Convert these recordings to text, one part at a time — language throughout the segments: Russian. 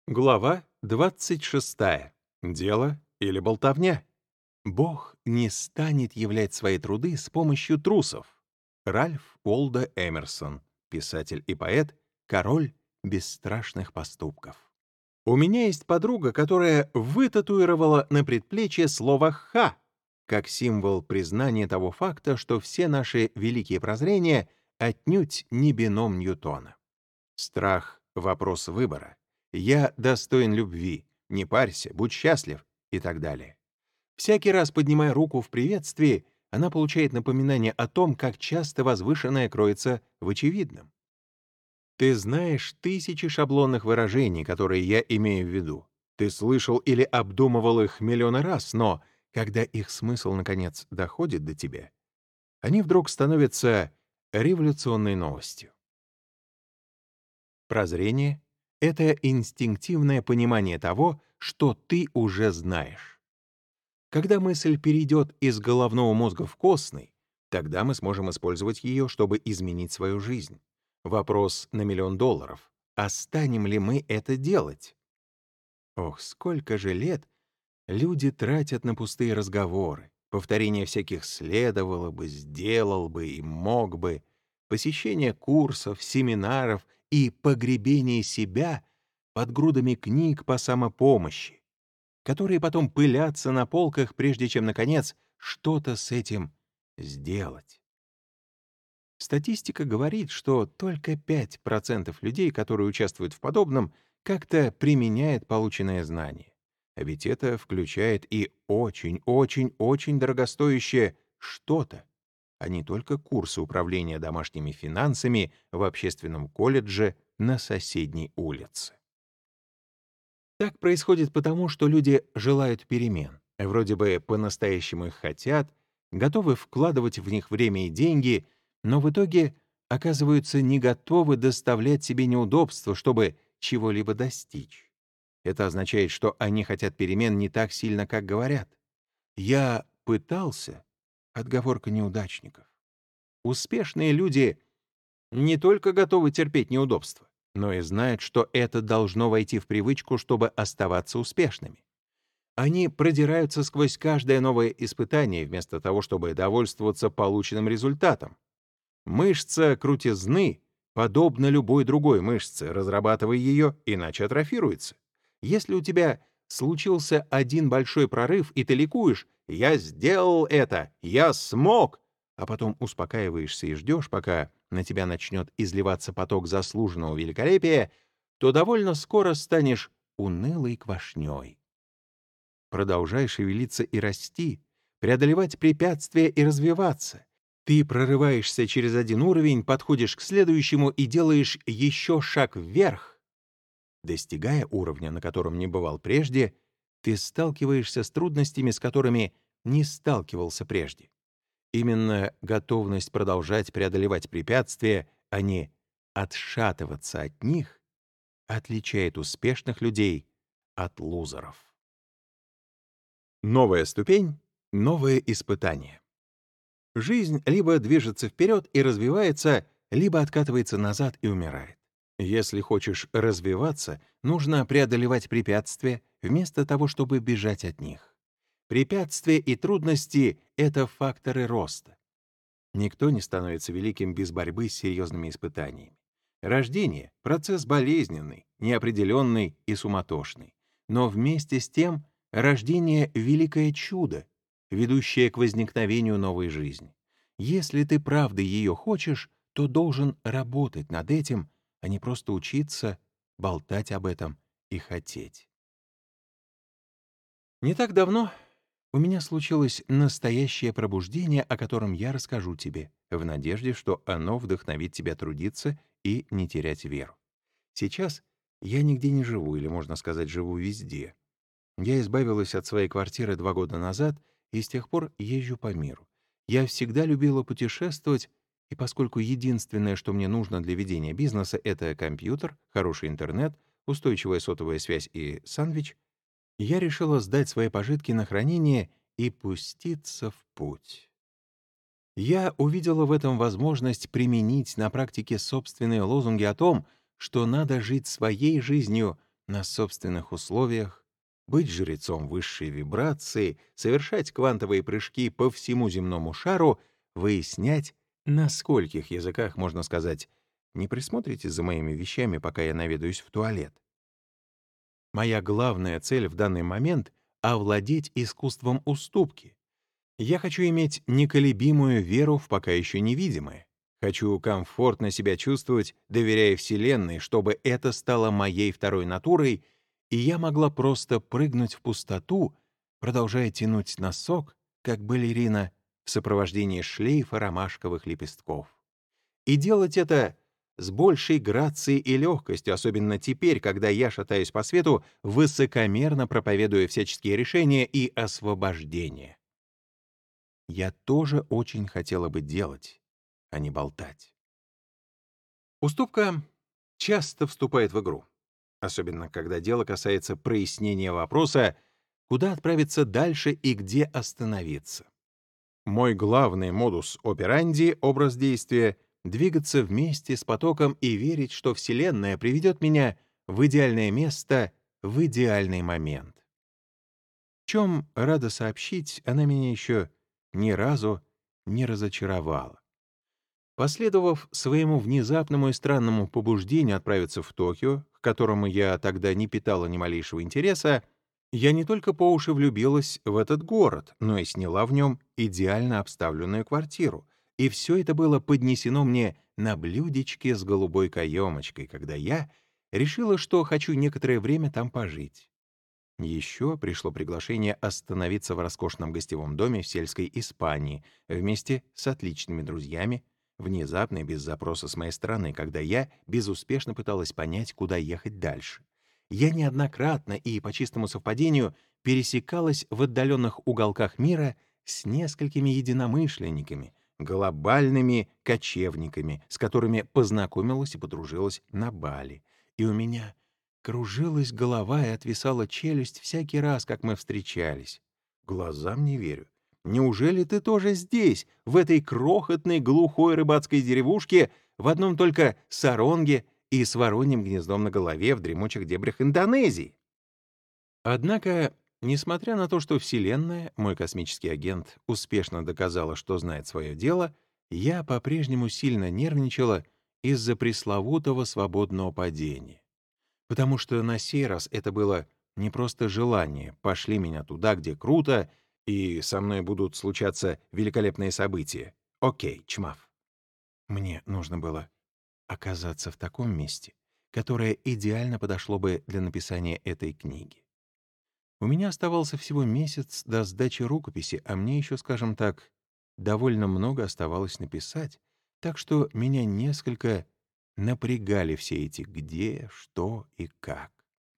Глава 26. Дело или болтовня? Бог не станет являть свои труды с помощью трусов. Ральф Уолдо Эмерсон, писатель и поэт, король бесстрашных поступков. У меня есть подруга, которая вытатуировала на предплечье слово «ха», как символ признания того факта, что все наши великие прозрения отнюдь не бином Ньютона. Страх — вопрос выбора. Я достоин любви, не парься, будь счастлив и так далее. Всякий раз, поднимая руку в приветствии, она получает напоминание о том, как часто возвышенное кроется в очевидном. Ты знаешь тысячи шаблонных выражений, которые я имею в виду. Ты слышал или обдумывал их миллионы раз, но когда их смысл, наконец, доходит до тебя, они вдруг становятся революционной новостью. Прозрение — это инстинктивное понимание того, что ты уже знаешь. Когда мысль перейдет из головного мозга в костный, тогда мы сможем использовать ее, чтобы изменить свою жизнь. Вопрос на $1 000 000. А станем ли мы это делать? Ох, сколько же лет люди тратят на пустые разговоры, повторение всяких «следовало бы», «сделал бы» и «мог бы», посещение курсов, семинаров и погребение себя под грудами книг по самопомощи, которые потом пылятся на полках, прежде чем, наконец, что-то с этим сделать. Статистика говорит, что только 5% людей, которые участвуют в подобном, как-то применяет полученное знание. А ведь это включает и очень-очень-очень дорогостоящее что-то, а не только курсы управления домашними финансами в общественном колледже на соседней улице. Так происходит потому, что люди желают перемен, вроде бы по-настоящему их хотят, готовы вкладывать в них время и деньги, но в итоге оказываются не готовы доставлять себе неудобства, чтобы чего-либо достичь. Это означает, что они хотят перемен не так сильно, как говорят. «Я пытался» — отговорка неудачников. Успешные люди не только готовы терпеть неудобства, но и знают, что это должно войти в привычку, чтобы оставаться успешными. Они продираются сквозь каждое новое испытание, вместо того, чтобы довольствоваться полученным результатом. Мышца крутизны подобна любой другой мышце, разрабатывай ее, иначе атрофируется. Если у тебя случился один большой прорыв, и ты ликуешь «Я сделал это! Я смог!», а потом успокаиваешься и ждешь, пока на тебя начнет изливаться поток заслуженного великолепия, то довольно скоро станешь унылой квашней. Продолжай шевелиться и расти, преодолевать препятствия и развиваться. Ты прорываешься через один уровень, подходишь к следующему и делаешь еще шаг вверх. Достигая уровня, на котором не бывал прежде, ты сталкиваешься с трудностями, с которыми не сталкивался прежде. Именно готовность продолжать преодолевать препятствия, а не отшатываться от них, отличает успешных людей от лузеров. Новая ступень — новое испытание. Жизнь либо движется вперед и развивается, либо откатывается назад и умирает. Если хочешь развиваться, нужно преодолевать препятствия, вместо того, чтобы бежать от них. Препятствия и трудности — это факторы роста. Никто не становится великим без борьбы с серьезными испытаниями. Рождение — процесс болезненный, неопределенный и суматошный. Но вместе с тем рождение — великое чудо, ведущее к возникновению новой жизни. Если ты правда ее хочешь, то должен работать над этим, а не просто учиться, болтать об этом и хотеть. Не так давно у меня случилось настоящее пробуждение, о котором я расскажу тебе, в надежде, что оно вдохновит тебя трудиться и не терять веру. Сейчас я нигде не живу, или, можно сказать, живу везде. Я избавилась от своей квартиры 2 года назад и с тех пор езжу по миру. Я всегда любила путешествовать, и поскольку единственное, что мне нужно для ведения бизнеса — это компьютер, хороший интернет, устойчивая сотовая связь и сандвич, я решила сдать свои пожитки на хранение и пуститься в путь. Я увидела в этом возможность применить на практике собственные лозунги о том, что надо жить своей жизнью, на собственных условиях, быть жрецом высшей вибрации, совершать квантовые прыжки по всему земному шару, выяснять, на скольких языках можно сказать «не присмотрите за моими вещами, пока я наведаюсь в туалет». Моя главная цель в данный момент — овладеть искусством уступки. Я хочу иметь неколебимую веру в пока еще невидимое. Хочу комфортно себя чувствовать, доверяя Вселенной, чтобы это стало моей второй натурой, и я могла просто прыгнуть в пустоту, продолжая тянуть носок, как балерина, в сопровождении шлейфа ромашковых лепестков. И делать это с большей грацией и легкостью, особенно теперь, когда я шатаюсь по свету, высокомерно проповедуя всяческие решения и освобождение. Я тоже очень хотела бы делать, а не болтать. Уступка часто вступает в игру, особенно когда дело касается прояснения вопроса, куда отправиться дальше и где остановиться. Мой главный модус операнди, образ действия — двигаться вместе с потоком и верить, что Вселенная приведет меня в идеальное место в идеальный момент. В чем, рада сообщить, она меня еще ни разу не разочаровала. Последовав своему внезапному и странному побуждению отправиться в Токио, к которому я тогда не питала ни малейшего интереса, я не только по уши влюбилась в этот город, но и сняла в нем идеально обставленную квартиру. И все это было поднесено мне на блюдечке с голубой каемочкой, когда я решила, что хочу некоторое время там пожить. Еще пришло приглашение остановиться в роскошном гостевом доме в сельской Испании вместе с отличными друзьями, внезапно и без запроса с моей стороны, когда я безуспешно пыталась понять, куда ехать дальше. Я неоднократно и по чистому совпадению пересекалась в отдаленных уголках мира с несколькими единомышленниками, глобальными кочевниками, с которыми познакомилась и подружилась на Бали. И у меня кружилась голова и отвисала челюсть всякий раз, как мы встречались. Глазам не верю. Неужели ты тоже здесь, в этой крохотной глухой рыбацкой деревушке, в одном только саронге и с вороньим гнездом на голове в дремучих дебрях Индонезии? Однако, несмотря на то, что Вселенная, мой космический агент, успешно доказала, что знает свое дело, я по-прежнему сильно нервничала из-за пресловутого свободного падения. Потому что на сей раз это было не просто желание «пошли меня туда, где круто, и со мной будут случаться великолепные события». Окей, чмав. Мне нужно было оказаться в таком месте, которое идеально подошло бы для написания этой книги. У меня оставался всего месяц до сдачи рукописи, а мне еще, скажем так, довольно много оставалось написать, так что меня несколько напрягали все эти «где», «что» и «как».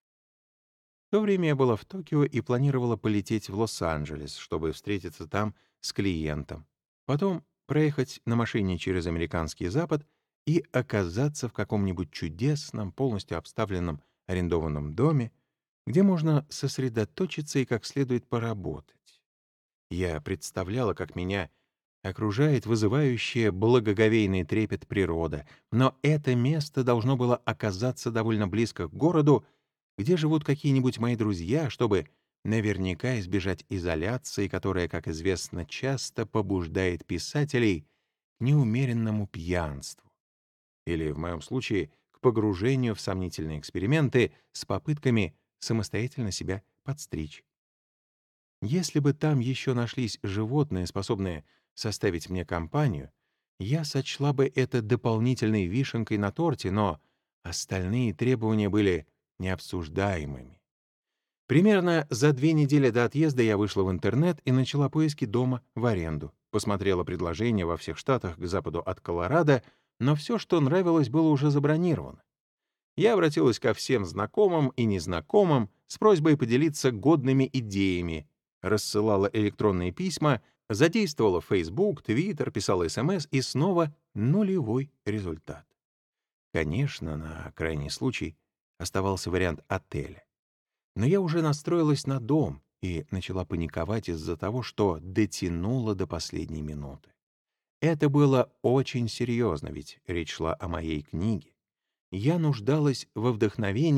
В то время я была в Токио и планировала полететь в Лос-Анджелес, чтобы встретиться там с клиентом. Потом проехать на машине через американский Запад и оказаться в каком-нибудь чудесном, полностью обставленном арендованном доме, где можно сосредоточиться и как следует поработать. Я представляла, как меня окружает вызывающая благоговейный трепет природа, но это место должно было оказаться довольно близко к городу, где живут какие-нибудь мои друзья, чтобы наверняка избежать изоляции, которая, как известно, часто побуждает писателей к неумеренному пьянству или, в моем случае, к погружению в сомнительные эксперименты с попытками самостоятельно себя подстричь. Если бы там еще нашлись животные, способные составить мне компанию, я сочла бы это дополнительной вишенкой на торте, но остальные требования были необсуждаемыми. Примерно за 2 недели до отъезда я вышла в интернет и начала поиски дома в аренду. Посмотрела предложения во всех штатах к западу от Колорадо, но все, что нравилось, было уже забронировано. Я обратилась ко всем знакомым и незнакомым с просьбой поделиться годными идеями, рассылала электронные письма, задействовала Facebook, Twitter, писала СМС и снова нулевой результат. Конечно, на крайний случай оставался вариант отеля. Но я уже настроилась на дом и начала паниковать из-за того, что дотянула до последней минуты. Это было очень серьезно, ведь речь шла о моей книге. Я нуждалась во вдохновении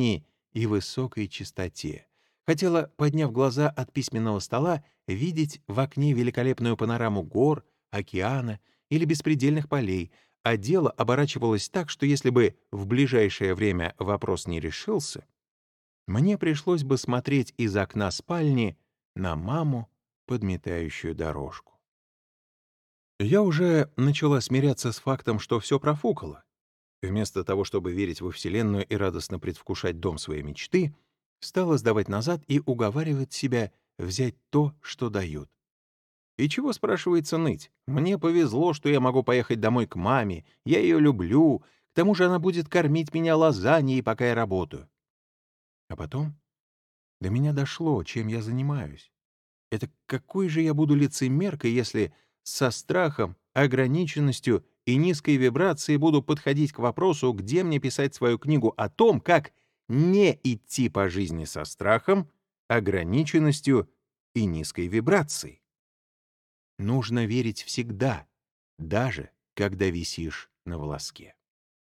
и высокой чистоте. Хотела, подняв глаза от письменного стола, видеть в окне великолепную панораму гор, океана или беспредельных полей, а дело оборачивалось так, что если бы в ближайшее время вопрос не решился, мне пришлось бы смотреть из окна спальни на маму, подметающую дорожку. Я уже начала смиряться с фактом, что все профукало. Вместо того, чтобы верить во Вселенную и радостно предвкушать дом своей мечты, стала сдавать назад и уговаривать себя взять то, что дают. И чего, спрашивается, ныть? Мне повезло, что я могу поехать домой к маме, я ее люблю, к тому же она будет кормить меня лазаньей, пока я работаю. А потом до меня дошло, чем я занимаюсь. Это какой же я буду лицемеркой, если со страхом, ограниченностью и низкой вибрацией буду подходить к вопросу, где мне писать свою книгу о том, как не идти по жизни со страхом, ограниченностью и низкой вибрацией. Нужно верить всегда, даже когда висишь на волоске.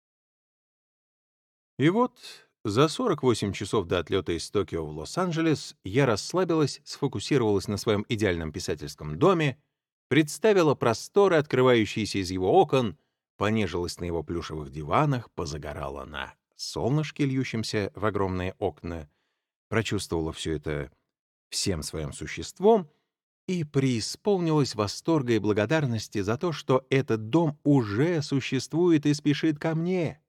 И вот за 48 часов до отлета из Токио в Лос-Анджелес я расслабилась, сфокусировалась на своем идеальном писательском доме, представила просторы, открывающиеся из его окон, понежилась на его плюшевых диванах, позагорала на солнышке, льющемся в огромные окна, прочувствовала все это всем своим существом и преисполнилась восторга и благодарности за то, что этот дом уже существует и спешит ко мне.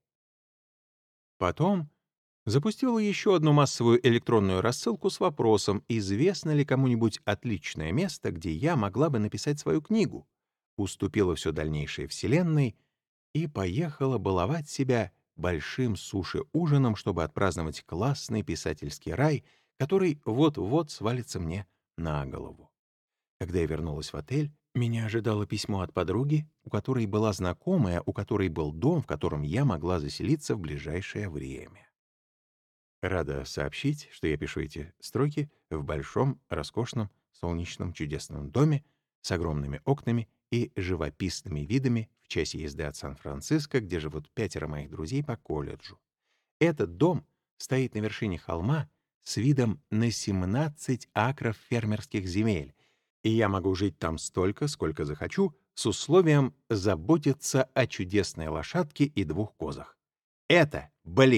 Потом запустила еще одну массовую электронную рассылку с вопросом, известно ли кому-нибудь отличное место, где я могла бы написать свою книгу, уступила все дальнейшее Вселенной и поехала баловать себя большим суши-ужином, чтобы отпраздновать классный писательский рай, который вот-вот свалится мне на голову. Когда я вернулась в отель, меня ожидало письмо от подруги, у которой была знакомая, у которой был дом, в котором я могла заселиться в ближайшее время. Рада сообщить, что я пишу эти строки в большом, роскошном, солнечном, чудесном доме с огромными окнами и живописными видами в часе езды от Сан-Франциско, где живут 5 моих друзей по колледжу. Этот дом стоит на вершине холма с видом на 17 акров фермерских земель, и я могу жить там столько, сколько захочу, с условием заботиться о чудесной лошадке и 2 козах. Это,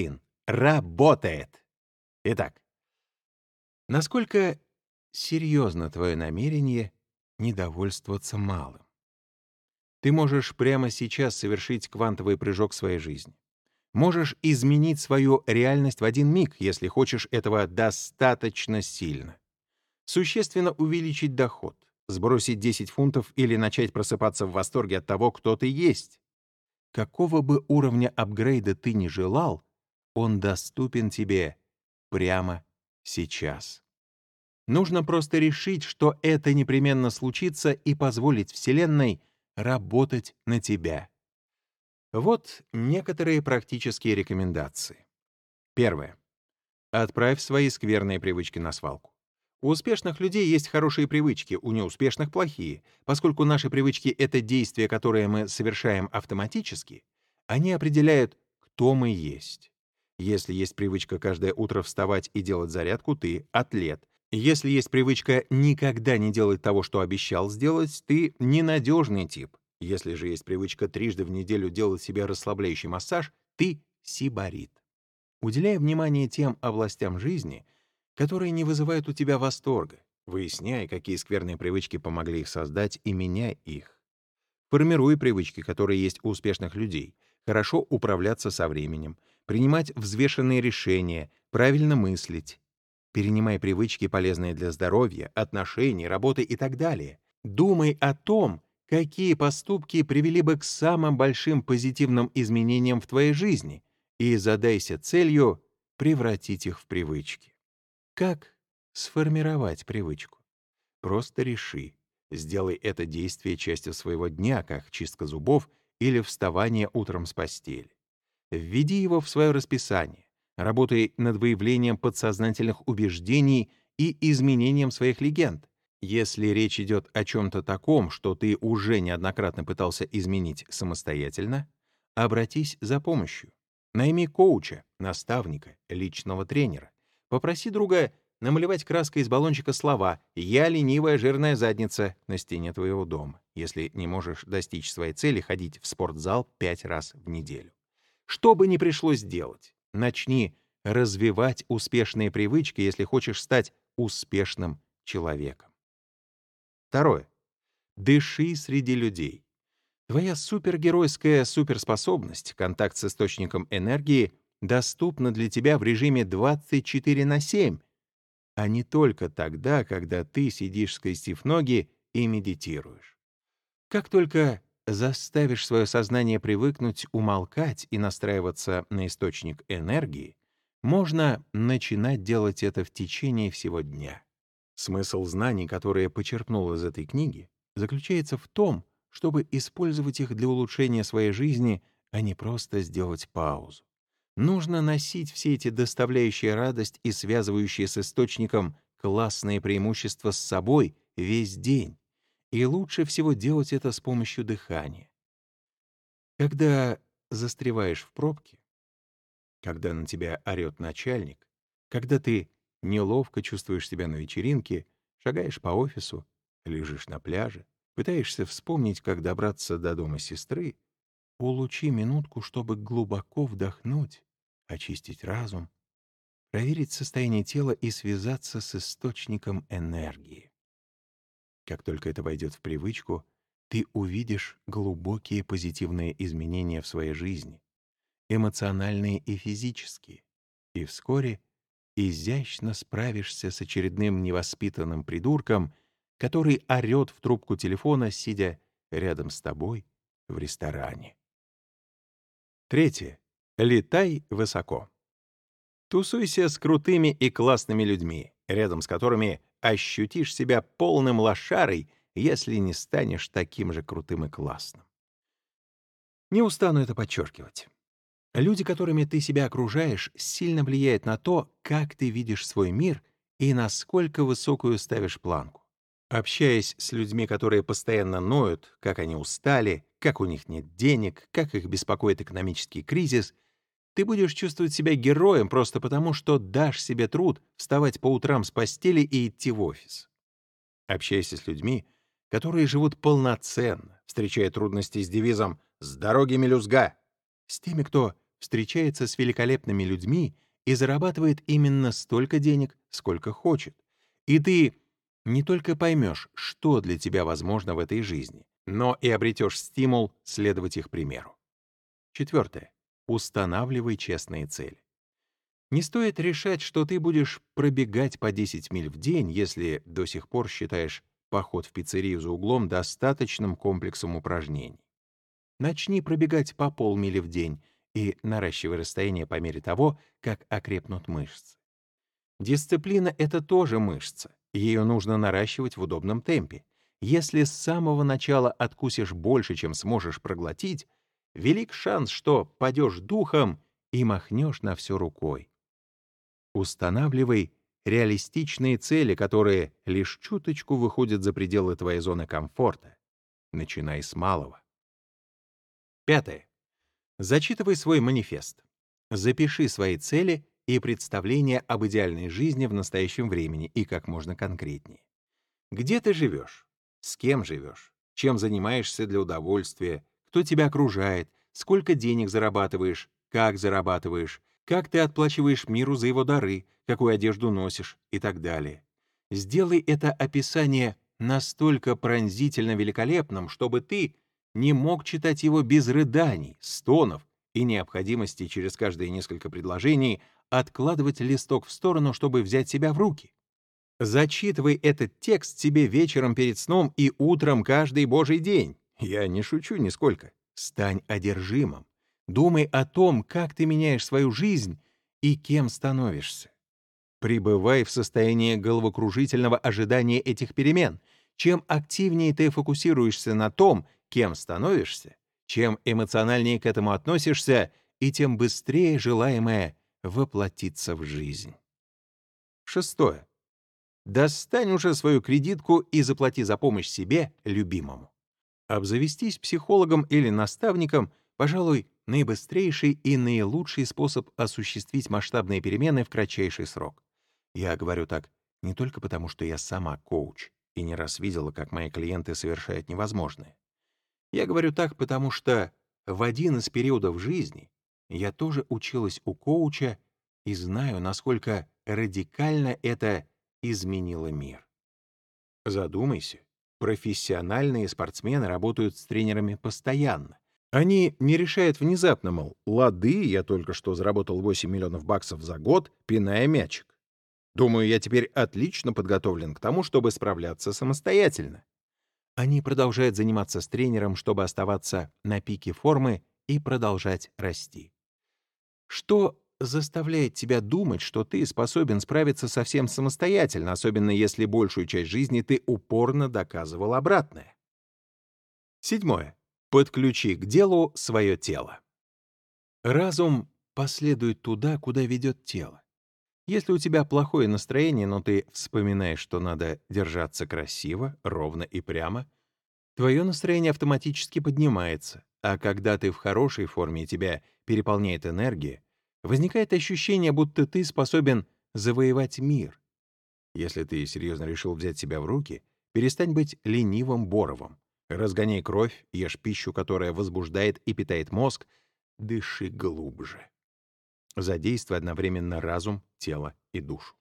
работает! Итак, насколько серьезно твое намерение не довольствоваться малым? Ты можешь прямо сейчас совершить квантовый прыжок в своей жизни. Можешь изменить свою реальность в один миг, если хочешь этого достаточно сильно. Существенно увеличить доход, сбросить 10 фунтов или начать просыпаться в восторге от того, кто ты есть. Какого бы уровня апгрейда ты ни желал, он доступен тебе прямо сейчас. Нужно просто решить, что это непременно случится, и позволить Вселенной работать на тебя. Вот некоторые практические рекомендации. Первое. Отправь свои скверные привычки на свалку. У успешных людей есть хорошие привычки, у неуспешных — плохие. Поскольку наши привычки — это действия, которые мы совершаем автоматически, они определяют, кто мы есть. Если есть привычка каждое утро вставать и делать зарядку, ты — атлет. Если есть привычка никогда не делать того, что обещал сделать, ты — ненадежный тип. Если же есть привычка трижды в неделю делать себе расслабляющий массаж, ты — сибарит. Уделяй внимание тем областям жизни, которые не вызывают у тебя восторга. Выясняй, какие скверные привычки помогли их создать, и меняй их. Формируй привычки, которые есть у успешных людей. Хорошо управляться со временем, принимать взвешенные решения, правильно мыслить. Перенимай привычки, полезные для здоровья, отношений, работы и так далее. Думай о том, какие поступки привели бы к самым большим позитивным изменениям в твоей жизни, и задайся целью превратить их в привычки. Как сформировать привычку? Просто реши. Сделай это действие частью своего дня, как чистка зубов или вставание утром с постели. Введи его в свое расписание. Работай над выявлением подсознательных убеждений и изменением своих легенд. Если речь идет о чем-то таком, что ты уже неоднократно пытался изменить самостоятельно, обратись за помощью. Найми коуча, наставника, личного тренера Попроси друга намалевать краской из баллончика слова «Я ленивая жирная задница» на стене твоего дома, если не можешь достичь своей цели ходить в спортзал 5 раз в неделю. Что бы ни пришлось делать, начни развивать успешные привычки, если хочешь стать успешным человеком. Второе. Дыши среди людей. Твоя супергеройская суперспособность, контакт с источником энергии, доступна для тебя в режиме 24/7, а не только тогда, когда ты сидишь, скрестив ноги, и медитируешь. Как только заставишь свое сознание привыкнуть умолкать и настраиваться на источник энергии, можно начинать делать это в течение всего дня. Смысл знаний, которые я почерпнул из этой книги, заключается в том, чтобы использовать их для улучшения своей жизни, а не просто сделать паузу. Нужно носить все эти доставляющие радость и связывающие с источником классные преимущества с собой весь день. И лучше всего делать это с помощью дыхания. Когда застреваешь в пробке, когда на тебя орет начальник, когда ты неловко чувствуешь себя на вечеринке, шагаешь по офису, лежишь на пляже, пытаешься вспомнить, как добраться до дома сестры, улучи минутку, чтобы глубоко вдохнуть, очистить разум, проверить состояние тела и связаться с источником энергии. Как только это войдет в привычку, ты увидишь глубокие позитивные изменения в своей жизни, эмоциональные и физические, и вскоре изящно справишься с очередным невоспитанным придурком, который орет в трубку телефона, сидя рядом с тобой в ресторане. Третье. Летай высоко. Тусуйся с крутыми и классными людьми, рядом с которыми ощутишь себя полным лошарой, если не станешь таким же крутым и классным. Не устану это подчеркивать. Люди, которыми ты себя окружаешь, сильно влияют на то, как ты видишь свой мир и насколько высокую ставишь планку. Общаясь с людьми, которые постоянно ноют, как они устали, как у них нет денег, как их беспокоит экономический кризис, ты будешь чувствовать себя героем просто потому, что дашь себе труд вставать по утрам с постели и идти в офис. Общайся с людьми, которые живут полноценно, встречая трудности с девизом «С дороги мелюзга», с теми, кто встречается с великолепными людьми и зарабатывает именно столько денег, сколько хочет. И ты не только поймешь, что для тебя возможно в этой жизни, но и обретешь стимул следовать их примеру. Четвертое. Устанавливай честные цели. Не стоит решать, что ты будешь пробегать по 10 миль в день, если до сих пор считаешь поход в пиццерию за углом достаточным комплексом упражнений. Начни пробегать по полмили в день и наращивай расстояние по мере того, как окрепнут мышцы. Дисциплина — это тоже мышца. Ее нужно наращивать в удобном темпе. Если с самого начала откусишь больше, чем сможешь проглотить, велик шанс, что падешь духом и махнешь на все рукой. Устанавливай реалистичные цели, которые лишь чуточку выходят за пределы твоей зоны комфорта. Начинай с малого. Пятое. Зачитывай свой манифест. Запиши свои цели и представления об идеальной жизни в настоящем времени и как можно конкретнее. Где ты живешь? С кем живешь? Чем занимаешься для удовольствия? Кто тебя окружает? Сколько денег зарабатываешь? Как ты отплачиваешь миру за его дары? Какую одежду носишь? И так далее. Сделай это описание настолько пронзительно великолепным, чтобы ты не мог читать его без рыданий, стонов и необходимости через каждые несколько предложений откладывать листок в сторону, чтобы взять себя в руки. Зачитывай этот текст себе вечером перед сном и утром каждый божий день. Я не шучу нисколько. Стань одержимым. Думай о том, как ты меняешь свою жизнь и кем становишься. Пребывай в состоянии головокружительного ожидания этих перемен. Чем активнее ты фокусируешься на том, кем становишься, чем эмоциональнее к этому относишься, и тем быстрее желаемое воплотится в жизнь. Шестое. Достань уже свою кредитку и заплати за помощь себе, любимому. Обзавестись психологом или наставником, пожалуй, наибыстрейший и наилучший способ осуществить масштабные перемены в кратчайший срок. Я говорю так не только потому, что я сама коуч и не раз видела, как мои клиенты совершают невозможное. Я говорю так, потому что в один из периодов жизни я тоже училась у коуча и знаю, насколько радикально это изменило мир. Задумайся, профессиональные спортсмены работают с тренерами постоянно. Они не решают внезапно, мол, лады, я только что заработал 8 миллионов баксов за год, пиная мячик. Думаю, я теперь отлично подготовлен к тому, чтобы справляться самостоятельно. Они продолжают заниматься с тренером, чтобы оставаться на пике формы и продолжать расти. Что заставляет тебя думать, что ты способен справиться совсем самостоятельно, особенно если большую часть жизни ты упорно доказывал обратное? 7. Подключи к делу свое тело. Разум последует туда, куда ведет тело. Если у тебя плохое настроение, но ты вспоминаешь, что надо держаться красиво, ровно и прямо, твое настроение автоматически поднимается, а когда ты в хорошей форме и тебя переполняет энергия, возникает ощущение, будто ты способен завоевать мир. Если ты серьезно решил взять себя в руки, перестань быть ленивым Боровым. Разгоняй кровь, ешь пищу, которая возбуждает и питает мозг, дыши глубже. Задействуй одновременно разум, тело и душу.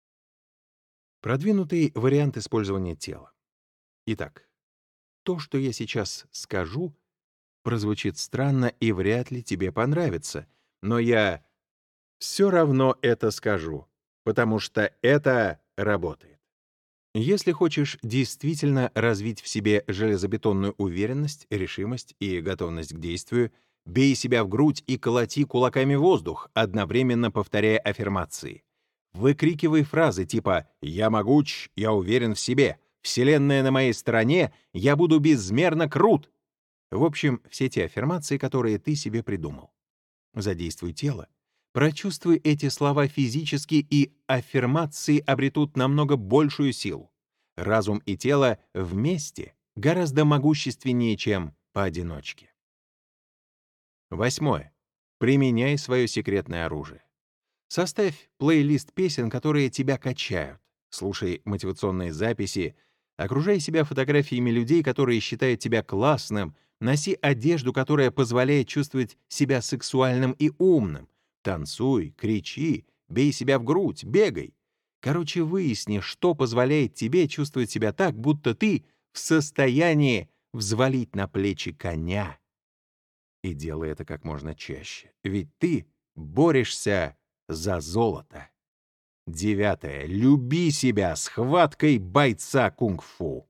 Продвинутый вариант использования тела. Итак, то, что я сейчас скажу, прозвучит странно и вряд ли тебе понравится, но я все равно это скажу, потому что это работает. Если хочешь действительно развить в себе железобетонную уверенность, решимость и готовность к действию, бей себя в грудь и колоти кулаками воздух, одновременно повторяя аффирмации. Выкрикивай фразы типа «Я могуч», «Я уверен в себе», «Вселенная на моей стороне», «Я буду безмерно крут». В общем, все те аффирмации, которые ты себе придумал. Задействуй тело. Прочувствуй эти слова физически, и аффирмации обретут намного большую силу. Разум и тело вместе гораздо могущественнее, чем поодиночке. 8. Применяй свое секретное оружие. Составь плейлист песен, которые тебя качают. Слушай мотивационные записи, окружай себя фотографиями людей, которые считают тебя классным, носи одежду, которая позволяет чувствовать себя сексуальным и умным. Танцуй, кричи, бей себя в грудь, бегай. Короче, выясни, что позволяет тебе чувствовать себя так, будто ты в состоянии взвалить на плечи коня. И делай это как можно чаще, ведь ты борешься за золото. 9. Люби себя схваткой бойца кунг-фу.